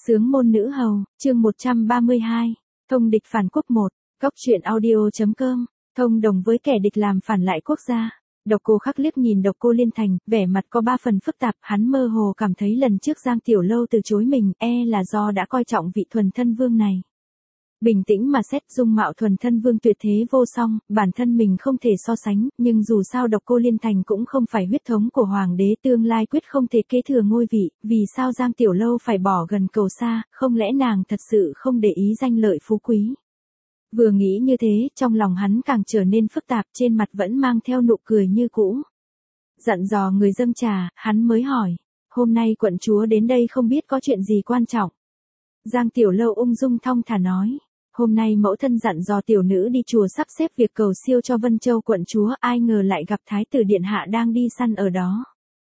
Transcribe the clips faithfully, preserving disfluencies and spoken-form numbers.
Sướng môn nữ hầu, chương một trăm ba mươi hai, thông địch phản quốc một, góc truyện audio.com, thông đồng với kẻ địch làm phản lại quốc gia. Độc Cô Khắc liếc nhìn Độc Cô Liên Thành, vẻ mặt có ba phần phức tạp, hắn mơ hồ cảm thấy lần trước Giang Tiểu Lâu từ chối mình, e là do đã coi trọng vị thuần thân vương này. Bình tĩnh mà xét, dung mạo thuần thân vương tuyệt thế vô song, bản thân mình không thể so sánh, nhưng dù sao Độc Cô Liên Thành cũng không phải huyết thống của hoàng đế, tương lai quyết không thể kế thừa ngôi vị, vì sao Giang Tiểu Lâu phải bỏ gần cầu xa, không lẽ nàng thật sự không để ý danh lợi phú quý. Vừa nghĩ như thế, trong lòng hắn càng trở nên phức tạp, trên mặt vẫn mang theo nụ cười như cũ. Dặn dò người dâng trà, hắn mới hỏi, hôm nay quận chúa đến đây không biết có chuyện gì quan trọng. Giang Tiểu Lâu ung dung thong thả nói, hôm nay mẫu thân dặn dò tiểu nữ đi chùa sắp xếp việc cầu siêu cho Vân Châu quận chúa, ai ngờ lại gặp thái tử điện hạ đang đi săn ở đó.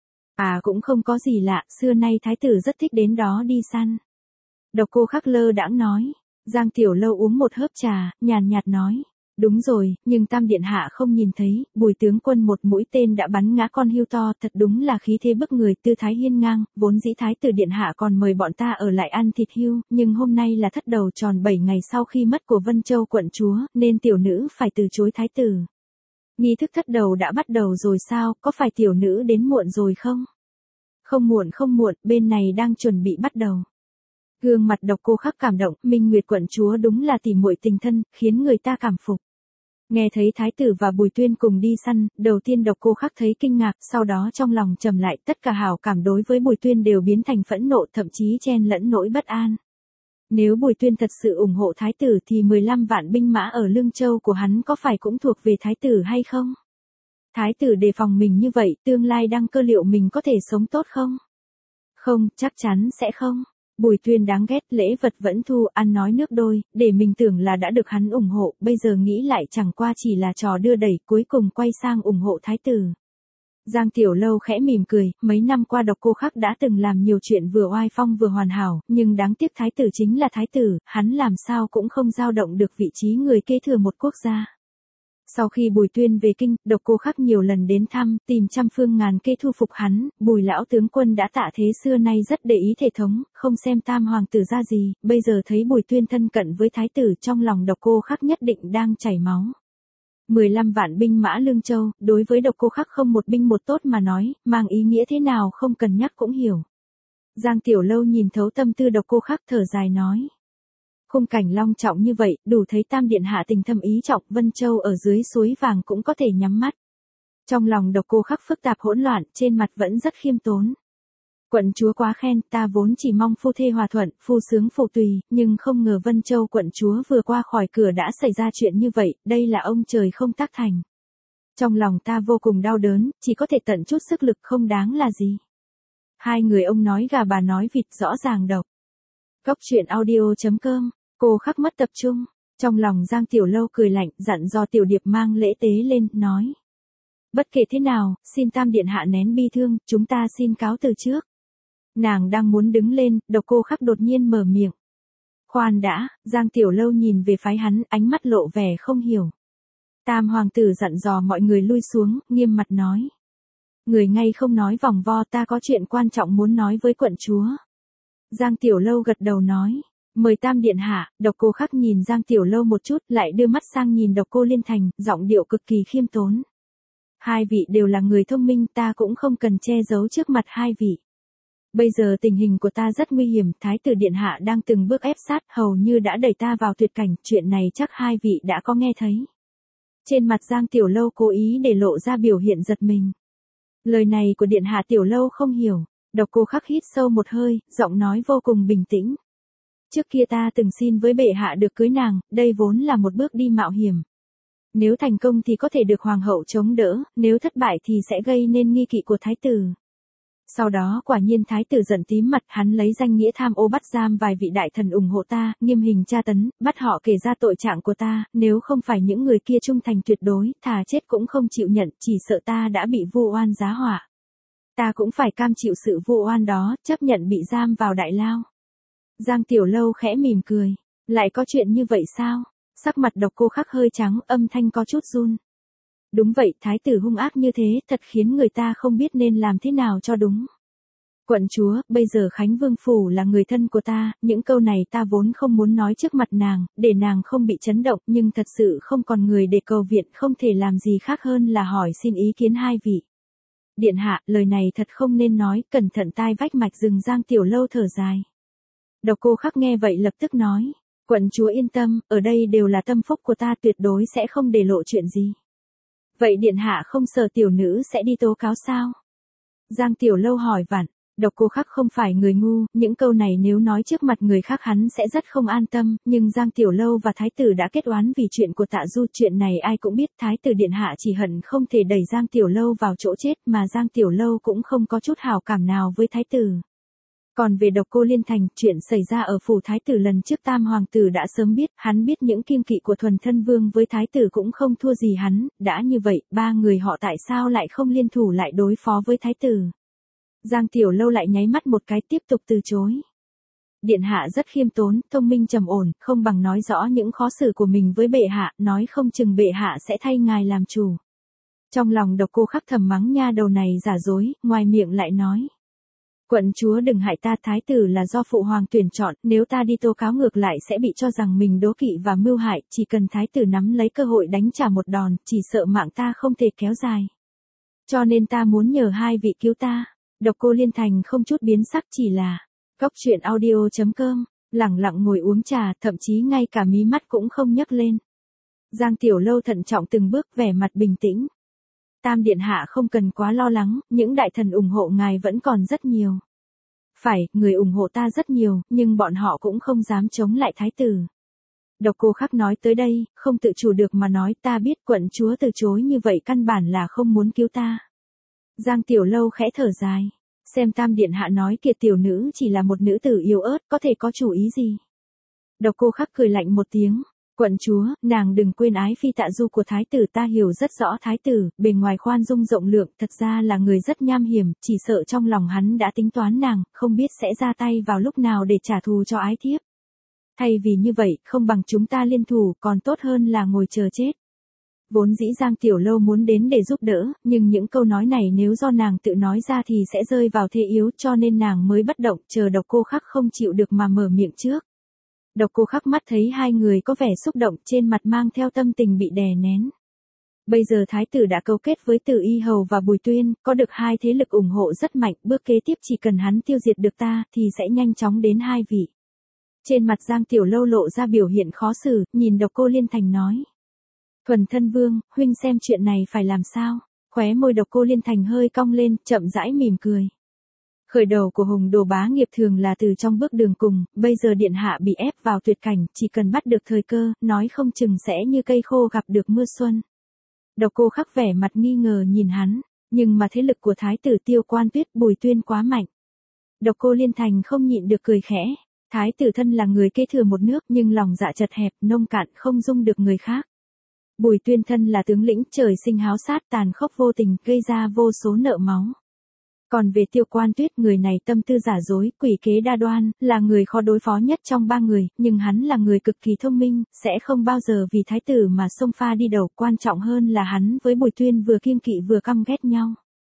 À cũng không có gì lạ, xưa nay thái tử rất thích đến đó đi săn. Độc Cô Khắc lơ đãng nói. Giang Tiểu Lâu uống một hớp trà, nhàn nhạt nói, đúng rồi, nhưng Tam điện hạ không nhìn thấy, Bùi tướng quân một mũi tên đã bắn ngã con hươu to, thật đúng là khí thế bức người, tư thái hiên ngang, vốn dĩ thái tử điện hạ còn mời bọn ta ở lại ăn thịt hươu, nhưng hôm nay là thất đầu tròn bảy ngày sau khi mất của Vân Châu quận chúa, nên tiểu nữ phải từ chối thái tử. Nghi thức thất đầu đã bắt đầu rồi sao, có phải tiểu nữ đến muộn rồi không? Không muộn không muộn, bên này đang chuẩn bị bắt đầu. Gương mặt Độc Cô Khắc cảm động, Minh Nguyệt quận chúa đúng là tỉ muội tình thân, khiến người ta cảm phục. Nghe thấy thái tử và Bùi Tuyên cùng đi săn, đầu tiên Độc Cô Khắc thấy kinh ngạc, sau đó trong lòng trầm lại, tất cả hảo cảm đối với Bùi Tuyên đều biến thành phẫn nộ, thậm chí chen lẫn nỗi bất an. Nếu Bùi Tuyên thật sự ủng hộ thái tử thì mười lăm vạn binh mã ở Lương Châu của hắn có phải cũng thuộc về thái tử hay không? Thái tử đề phòng mình như vậy, tương lai đăng cơ liệu mình có thể sống tốt không? Không, chắc chắn sẽ không. Bùi Tuyên đáng ghét, lễ vật vẫn thu, ăn nói nước đôi, để mình tưởng là đã được hắn ủng hộ, bây giờ nghĩ lại chẳng qua chỉ là trò đưa đẩy, cuối cùng quay sang ủng hộ thái tử. Giang Tiểu Lâu khẽ mỉm cười, mấy năm qua Độc Cô Khắc đã từng làm nhiều chuyện vừa oai phong vừa hoàn hảo, nhưng đáng tiếc thái tử chính là thái tử, hắn làm sao cũng không dao động được vị trí người kế thừa một quốc gia. Sau khi Bùi Tuyên về kinh, Độc Cô Khắc nhiều lần đến thăm, tìm trăm phương ngàn kế thu phục hắn, Bùi lão tướng quân đã tạ thế xưa nay rất để ý thể thống, không xem tam hoàng tử ra gì, bây giờ thấy Bùi Tuyên thân cận với thái tử, trong lòng Độc Cô Khắc nhất định đang chảy máu. mười lăm vạn binh mã Lương Châu, đối với Độc Cô Khắc không một binh một tốt mà nói, mang ý nghĩa thế nào không cần nhắc cũng hiểu. Giang Tiểu Lâu nhìn thấu tâm tư Độc Cô Khắc, thở dài nói. Khung cảnh long trọng như vậy, đủ thấy Tam điện hạ tình thâm ý trọng, Vân Châu ở dưới suối vàng cũng có thể nhắm mắt. Trong lòng Độc Cô Khắc phức tạp hỗn loạn, trên mặt vẫn rất khiêm tốn. Quận chúa quá khen, ta vốn chỉ mong phu thê hòa thuận, phu sướng phụ tùy, nhưng không ngờ Vân Châu quận chúa vừa qua khỏi cửa đã xảy ra chuyện như vậy, đây là ông trời không tác thành. Trong lòng ta vô cùng đau đớn, chỉ có thể tận chút sức lực, không đáng là gì. Hai người ông nói gà bà nói vịt, rõ ràng độc. Góc truyện audio.com. Cô Khắc mất tập trung, trong lòng Giang Tiểu Lâu cười lạnh, dặn dò Tiểu Điệp mang lễ tế lên, nói. Bất kể thế nào, xin Tam điện hạ nén bi thương, chúng ta xin cáo từ trước. Nàng đang muốn đứng lên, Độc Cô Khắc đột nhiên mở miệng. Khoan đã, Giang Tiểu Lâu nhìn về phái hắn, ánh mắt lộ vẻ không hiểu. Tam hoàng tử dặn dò mọi người lui xuống, nghiêm mặt nói. Người ngay không nói vòng vo, ta có chuyện quan trọng muốn nói với quận chúa. Giang Tiểu Lâu gật đầu nói. Mời Tam điện hạ. Độc Cô Khắc nhìn Giang Tiểu Lâu một chút, lại đưa mắt sang nhìn Độc Cô Liên Thành, giọng điệu cực kỳ khiêm tốn. Hai vị đều là người thông minh, ta cũng không cần che giấu trước mặt hai vị. Bây giờ tình hình của ta rất nguy hiểm, thái tử điện hạ đang từng bước ép sát, hầu như đã đẩy ta vào tuyệt cảnh, chuyện này chắc hai vị đã có nghe thấy. Trên mặt Giang Tiểu Lâu cố ý để lộ ra biểu hiện giật mình. Lời này của điện hạ Tiểu Lâu không hiểu. Độc Cô Khắc hít sâu một hơi, giọng nói vô cùng bình tĩnh. Trước kia ta từng xin với bệ hạ được cưới nàng, đây vốn là một bước đi mạo hiểm. Nếu thành công thì có thể được hoàng hậu chống đỡ, nếu thất bại thì sẽ gây nên nghi kỵ của thái tử. Sau đó quả nhiên thái tử giận tím mặt, hắn lấy danh nghĩa tham ô bắt giam vài vị đại thần ủng hộ ta, nghiêm hình tra tấn, bắt họ kể ra tội trạng của ta, nếu không phải những người kia trung thành tuyệt đối, thà chết cũng không chịu nhận, chỉ sợ ta đã bị vu oan giá họa. Ta cũng phải cam chịu sự vu oan đó, chấp nhận bị giam vào đại lao. Giang Tiểu Lâu khẽ mỉm cười, lại có chuyện như vậy sao? Sắc mặt Độc Cô Khắc hơi trắng, âm thanh có chút run. Đúng vậy, thái tử hung ác như thế, thật khiến người ta không biết nên làm thế nào cho đúng. Quận chúa, bây giờ Khánh Vương Phủ là người thân của ta, những câu này ta vốn không muốn nói trước mặt nàng, để nàng không bị chấn động, nhưng thật sự không còn người để cầu viện, không thể làm gì khác hơn là hỏi xin ý kiến hai vị. Điện hạ, lời này thật không nên nói, cẩn thận tai vách mạch rừng. Giang Tiểu Lâu thở dài. Độc Cô Khắc nghe vậy lập tức nói, quận chúa yên tâm, ở đây đều là tâm phúc của ta, tuyệt đối sẽ không để lộ chuyện gì. Vậy điện hạ không sợ tiểu nữ sẽ đi tố cáo sao? Giang Tiểu Lâu hỏi vặn. Độc Cô Khắc không phải người ngu, những câu này nếu nói trước mặt người khác hắn sẽ rất không an tâm, nhưng Giang Tiểu Lâu và Thái tử đã kết oán vì chuyện của Tạ Du, chuyện này ai cũng biết, Thái tử điện hạ chỉ hận không thể đẩy Giang Tiểu Lâu vào chỗ chết, mà Giang Tiểu Lâu cũng không có chút hảo cảm nào với Thái tử. Còn về Độc Cô Liên Thành, chuyện xảy ra ở phủ Thái tử lần trước Tam hoàng tử đã sớm biết, hắn biết những kiêng kỵ của Thuần Thân Vương với Thái tử cũng không thua gì hắn, đã như vậy, ba người họ tại sao lại không liên thủ lại đối phó với Thái tử? Giang Tiểu Lâu lại nháy mắt một cái tiếp tục từ chối. Điện hạ rất khiêm tốn, thông minh trầm ổn, không bằng nói rõ những khó xử của mình với bệ hạ, nói không chừng bệ hạ sẽ thay ngài làm chủ. Trong lòng Độc Cô Khắc thầm mắng nha đầu này giả dối, ngoài miệng lại nói. Quận chúa đừng hại ta, thái tử là do phụ hoàng tuyển chọn, nếu ta đi tố cáo ngược lại sẽ bị cho rằng mình đố kỵ và mưu hại, chỉ cần thái tử nắm lấy cơ hội đánh trả một đòn, chỉ sợ mạng ta không thể kéo dài. Cho nên ta muốn nhờ hai vị cứu ta. Độc Cô Liên Thành không chút biến sắc, chỉ là cốc truyện audio chấm com, lẳng lặng ngồi uống trà, thậm chí ngay cả mí mắt cũng không nhấc lên. Giang Tiểu Lâu thận trọng từng bước, vẻ mặt bình tĩnh. Tam điện hạ không cần quá lo lắng, những đại thần ủng hộ ngài vẫn còn rất nhiều. Phải, người ủng hộ ta rất nhiều, nhưng bọn họ cũng không dám chống lại thái tử. Độc Cô Khắc nói tới đây, không tự chủ được mà nói, ta biết quận chúa từ chối như vậy căn bản là không muốn cứu ta. Giang Tiểu Lâu khẽ thở dài, xem Tam điện hạ nói kiệt tiểu nữ chỉ là một nữ tử yếu ớt, có thể có chủ ý gì? Độc Cô Khắc cười lạnh một tiếng, quận chúa, nàng đừng quên ái phi Tạ Du của thái tử, ta hiểu rất rõ thái tử, bề ngoài khoan dung rộng lượng, thật ra là người rất nham hiểm, chỉ sợ trong lòng hắn đã tính toán nàng, không biết sẽ ra tay vào lúc nào để trả thù cho ái thiếp. Thay vì như vậy, không bằng chúng ta liên thủ, còn tốt hơn là ngồi chờ chết. Vốn dĩ Giang Tiểu Lâu muốn đến để giúp đỡ, nhưng những câu nói này nếu do nàng tự nói ra thì sẽ rơi vào thế yếu, cho nên nàng mới bất động, chờ Độc Cô Khắc không chịu được mà mở miệng trước. Độc Cô Khắc mắt thấy hai người có vẻ xúc động, trên mặt mang theo tâm tình bị đè nén. Bây giờ thái tử đã cấu kết với Từ Y Hầu và Bùi Tuyên, có được hai thế lực ủng hộ rất mạnh, bước kế tiếp chỉ cần hắn tiêu diệt được ta, thì sẽ nhanh chóng đến hai vị. Trên mặt Giang Tiểu Lâu lộ ra biểu hiện khó xử, nhìn Độc Cô Liên Thành nói. Thuần Thân Vương, huynh xem chuyện này phải làm sao? Khóe môi Độc Cô Liên Thành hơi cong lên, chậm rãi mỉm cười. Khởi đầu của Hùng Đồ bá nghiệp thường là từ trong bước đường cùng, bây giờ điện hạ bị ép vào tuyệt cảnh, chỉ cần bắt được thời cơ, nói không chừng sẽ như cây khô gặp được mưa xuân. Độc Cô Khắc vẻ mặt nghi ngờ nhìn hắn, nhưng mà thế lực của thái tử Tiêu Quan Tuyết, Bùi Tuyên quá mạnh. Độc Cô Liên Thành không nhịn được cười khẽ, thái tử thân là người kế thừa một nước nhưng lòng dạ chật hẹp, nông cạn không dung được người khác. Bùi Tuyên thân là tướng lĩnh, trời sinh háo sát, tàn khốc vô tình, gây ra vô số nợ máu. Còn về Tiêu Quan Tuyết, người này tâm tư giả dối, quỷ kế đa đoan, là người khó đối phó nhất trong ba người, nhưng hắn là người cực kỳ thông minh, sẽ không bao giờ vì thái tử mà xông pha đi đầu, quan trọng hơn là hắn với Bùi Tuyên vừa kiêng kỵ vừa căm ghét nhau.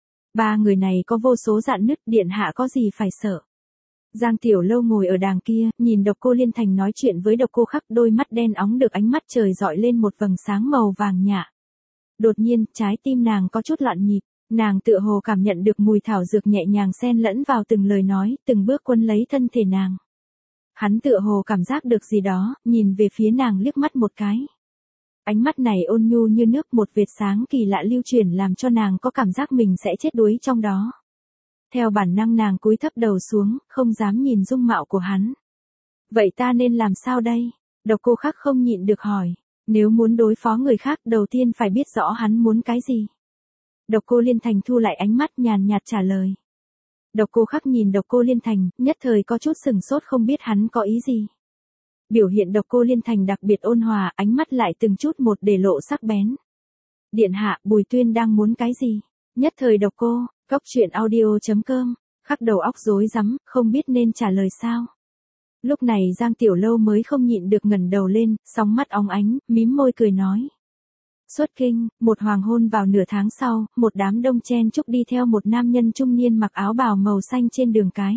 Ba người này có vô số rạn nứt, điện hạ có gì phải sợ. Giang Tiểu Lâu ngồi ở đàng kia, nhìn Độc Cô Liên Thành nói chuyện với Độc Cô Khắc, đôi mắt đen óng được ánh mắt trời dọi lên một vầng sáng màu vàng nhạ. Đột nhiên, trái tim nàng có chút loạn nhịp, nàng tựa hồ cảm nhận được mùi thảo dược nhẹ nhàng xen lẫn vào từng lời nói, từng bước quấn lấy thân thể nàng. Hắn tựa hồ cảm giác được gì đó, nhìn về phía nàng liếc mắt một cái. Ánh mắt này ôn nhu như nước, một vệt sáng kỳ lạ lưu truyền làm cho nàng có cảm giác mình sẽ chết đuối trong đó. Theo bản năng nàng cúi thấp đầu xuống, không dám nhìn dung mạo của hắn. Vậy ta nên làm sao đây? Độc Cô Khắc không nhịn được hỏi. Nếu muốn đối phó người khác, đầu tiên phải biết rõ hắn muốn cái gì. Độc Cô Liên Thành thu lại ánh mắt, nhàn nhạt trả lời. Độc Cô Khắc nhìn Độc Cô Liên Thành, nhất thời có chút sừng sốt không biết hắn có ý gì. Biểu hiện Độc Cô Liên Thành đặc biệt ôn hòa, ánh mắt lại từng chút một để lộ sắc bén. Điện hạ, Bùi Tuyên đang muốn cái gì? Nhất thời Độc Cô, cốc truyện audio chấm com, Khắc đầu óc rối rắm, không biết nên trả lời sao. Lúc này Giang Tiểu Lâu mới không nhịn được ngẩng đầu lên, sóng mắt óng ánh, mím môi cười nói. Xuất kinh, một hoàng hôn vào nửa tháng sau, một đám đông chen chúc đi theo một nam nhân trung niên mặc áo bào màu xanh trên đường cái.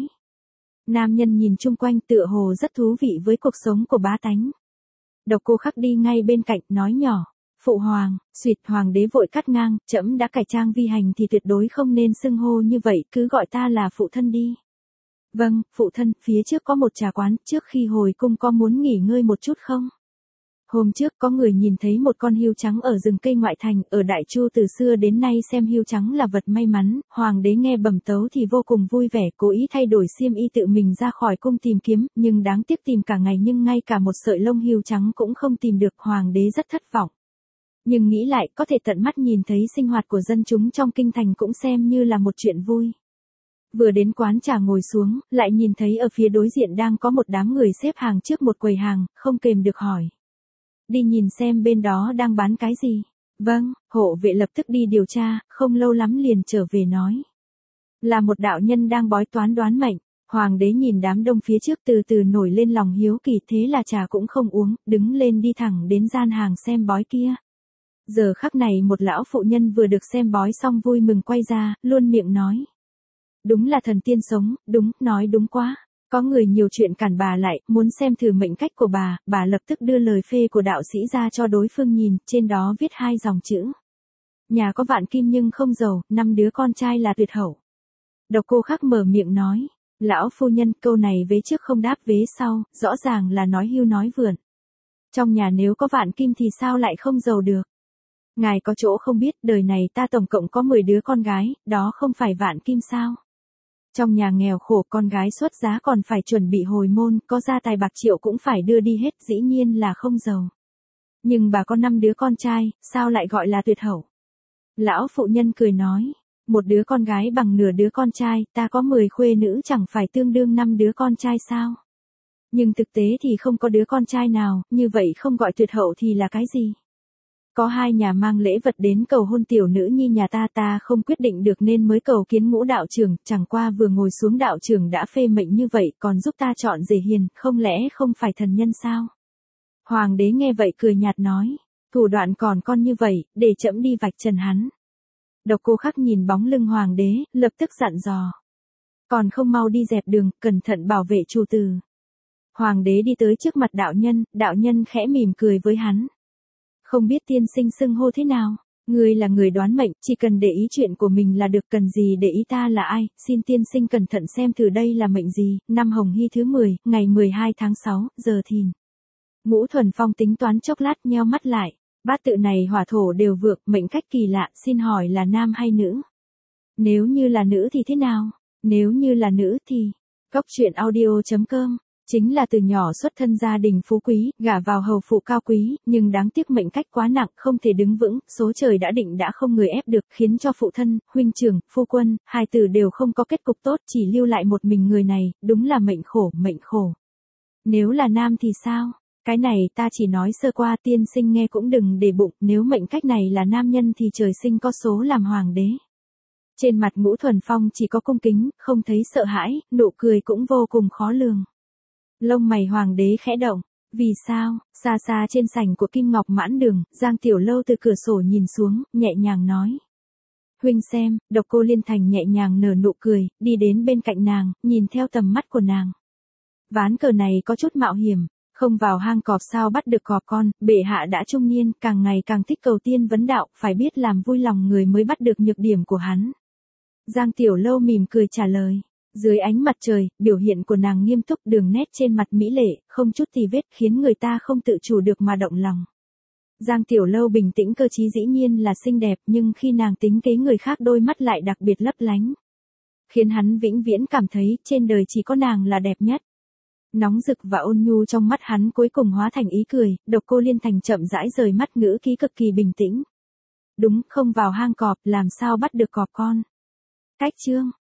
Nam nhân nhìn chung quanh tựa hồ rất thú vị với cuộc sống của bá tánh. Độc Cô Khắc đi ngay bên cạnh, nói nhỏ, phụ hoàng, xuyệt. Hoàng đế vội cắt ngang, trẫm đã cải trang vi hành thì tuyệt đối không nên xưng hô như vậy, cứ gọi ta là phụ thân đi. Vâng, phụ thân, phía trước có một trà quán, trước khi hồi cung có muốn nghỉ ngơi một chút không? Hôm trước có người nhìn thấy một con hươu trắng ở rừng cây ngoại thành, ở Đại Chu từ xưa đến nay xem hươu trắng là vật may mắn, hoàng đế nghe bẩm tấu thì vô cùng vui vẻ, cố ý thay đổi xiêm y tự mình ra khỏi cung tìm kiếm, nhưng đáng tiếc tìm cả ngày nhưng ngay cả một sợi lông hươu trắng cũng không tìm được, hoàng đế rất thất vọng. Nhưng nghĩ lại, có thể tận mắt nhìn thấy sinh hoạt của dân chúng trong kinh thành cũng xem như là một chuyện vui. Vừa đến quán trà ngồi xuống, lại nhìn thấy ở phía đối diện đang có một đám người xếp hàng trước một quầy hàng, không kềm được hỏi. Đi nhìn xem bên đó đang bán cái gì. Vâng, hộ vệ lập tức đi điều tra, không lâu lắm liền trở về nói. Là một đạo nhân đang bói toán đoán mệnh. Hoàng đế nhìn đám đông phía trước từ từ nổi lên lòng hiếu kỳ, thế là trà cũng không uống, đứng lên đi thẳng đến gian hàng xem bói kia. Giờ khắc này một lão phụ nhân vừa được xem bói xong vui mừng quay ra, luôn miệng nói. Đúng là thần tiên sống, đúng, nói đúng quá. Có người nhiều chuyện cản bà lại, muốn xem thử mệnh cách của bà, bà lập tức đưa lời phê của đạo sĩ ra cho đối phương nhìn, trên đó viết hai dòng chữ. Nhà có vạn kim nhưng không giàu, năm đứa con trai là tuyệt hậu. Độc Cô Khắc mở miệng nói, lão phu nhân, câu này vế trước không đáp vế sau, rõ ràng là nói hưu nói vượn. Trong nhà nếu có vạn kim thì sao lại không giàu được? Ngài có chỗ không biết, đời này ta tổng cộng có mười đứa con gái, đó không phải vạn kim sao? Trong nhà nghèo khổ, con gái xuất giá còn phải chuẩn bị hồi môn, có gia tài bạc triệu cũng phải đưa đi hết, dĩ nhiên là không giàu. Nhưng bà có năm đứa con trai, sao lại gọi là tuyệt hậu? Lão phụ nhân cười nói, một đứa con gái bằng nửa đứa con trai, ta có mười khuê nữ chẳng phải tương đương năm đứa con trai sao? Nhưng thực tế thì không có đứa con trai nào, như vậy không gọi tuyệt hậu thì là cái gì? Có hai nhà mang lễ vật đến cầu hôn tiểu nữ nhi nhà ta, ta không quyết định được nên mới cầu kiến Ngũ đạo trưởng, chẳng qua vừa ngồi xuống đạo trưởng đã phê mệnh như vậy, còn giúp ta chọn rể hiền, không lẽ không phải thần nhân sao? Hoàng đế nghe vậy cười nhạt nói, thủ đoạn còn con như vậy, để trẫm đi vạch trần hắn. Độc Cô Khắc nhìn bóng lưng hoàng đế, lập tức dặn dò. Còn không mau đi dẹp đường, cẩn thận bảo vệ chủ tử. Hoàng đế đi tới trước mặt đạo nhân, đạo nhân khẽ mỉm cười với hắn. Không biết tiên sinh xưng hô thế nào? Ngươi là người đoán mệnh, chỉ cần để ý chuyện của mình là được, cần gì để ý ta là ai, xin tiên sinh cẩn thận xem thử đây là mệnh gì, năm Hồng Hy thứ mười, ngày mười hai tháng sáu, giờ thìn. Ngũ Thuần Phong tính toán chốc lát nheo mắt lại, bát tự này hỏa thổ đều vượng, mệnh cách kỳ lạ, xin hỏi là nam hay nữ? Nếu như là nữ thì thế nào? Nếu như là nữ thì... Cốc truyện audio chấm com. Chính là từ nhỏ xuất thân gia đình phú quý, gả vào hầu phụ cao quý, nhưng đáng tiếc mệnh cách quá nặng, không thể đứng vững, số trời đã định đã không người ép được, khiến cho phụ thân, huynh trưởng, phu quân, hai tử đều không có kết cục tốt, chỉ lưu lại một mình người này, đúng là mệnh khổ, mệnh khổ. Nếu là nam thì sao? Cái này ta chỉ nói sơ qua, tiên sinh nghe cũng đừng để bụng, nếu mệnh cách này là nam nhân thì trời sinh có số làm hoàng đế. Trên mặt Ngũ Thuần Phong chỉ có cung kính, không thấy sợ hãi, nụ cười cũng vô cùng khó lường. Lông mày hoàng đế khẽ động, vì sao? Xa xa trên sảnh của Kim Ngọc Mãn Đường, Giang Tiểu Lâu từ cửa sổ nhìn xuống, nhẹ nhàng nói. Huynh xem, Độc Cô Liên Thành nhẹ nhàng nở nụ cười, đi đến bên cạnh nàng, nhìn theo tầm mắt của nàng. Ván cờ này có chút mạo hiểm, không vào hang cọp sao bắt được cọp con, bệ hạ đã trung niên, càng ngày càng thích cầu tiên vấn đạo, phải biết làm vui lòng người mới bắt được nhược điểm của hắn. Giang Tiểu Lâu mỉm cười trả lời. Dưới ánh mặt trời, biểu hiện của nàng nghiêm túc, đường nét trên mặt mỹ lệ, không chút tì vết, khiến người ta không tự chủ được mà động lòng. Giang Tiểu Lâu bình tĩnh cơ trí dĩ nhiên là xinh đẹp, nhưng khi nàng tính kế người khác đôi mắt lại đặc biệt lấp lánh. Khiến hắn vĩnh viễn cảm thấy, trên đời chỉ có nàng là đẹp nhất. Nóng rực và ôn nhu trong mắt hắn cuối cùng hóa thành ý cười, Độc Cô Liên Thành chậm rãi rời mắt, ngữ khí cực kỳ bình tĩnh. Đúng, không vào hang cọp, làm sao bắt được cọp con. Cách chương.